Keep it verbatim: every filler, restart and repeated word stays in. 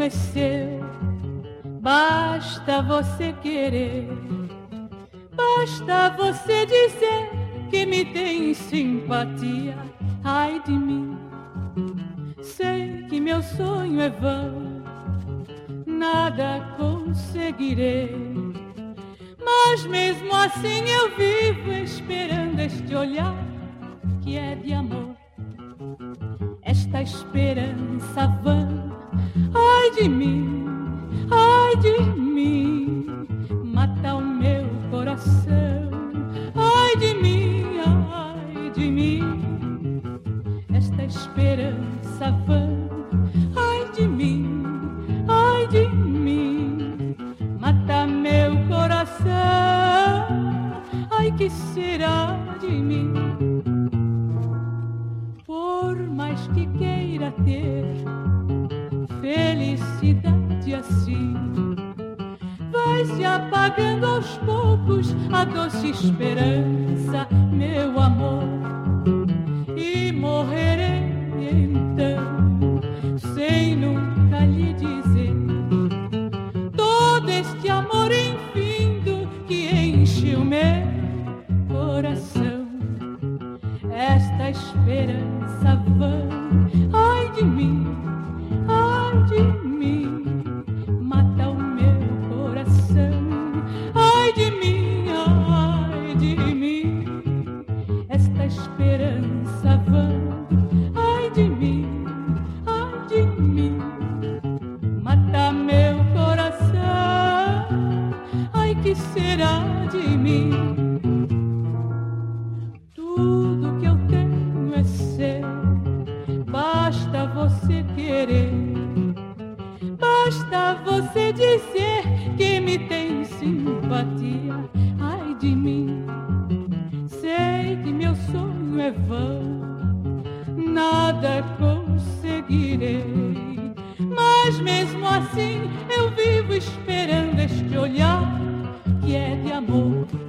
tenho é seu, basta você querer. Basta você dizer que me tem simpatia. Ai de mim, sei que meu sonho é vão, nada conseguirei. Mas mesmo assim eu vivo esperando este olhar que é de amor. Esta esperança vã, ai de mim, ai de mim, mata o meu coração. Ai de mim, ai de mim, esta esperança vã, ai de mim, ai de mim, mata meu coração. Ai, que será de mim? Por mais que queira ter felicidade assim, vai se apagando aos poucos a doce esperança, meu amor, e morrerei então sem nunca lhe dizer todo este amor infindo que enche o meu coração. Esta esperança vã, ai de mim, ai de mim, mata o meu coração. Ai de mim, ai de mim, esta esperança vã, ai de mim, ai de mim, mata meu coração. Ai, que será de mim? Tudo que eu tenho é seu, basta você querer. Basta você dizer que me tem simpatia. Ai de mim, sei que meu sonho é vão, nada conseguirei. Mas mesmo assim eu vivo esperando este olhar que é de amor.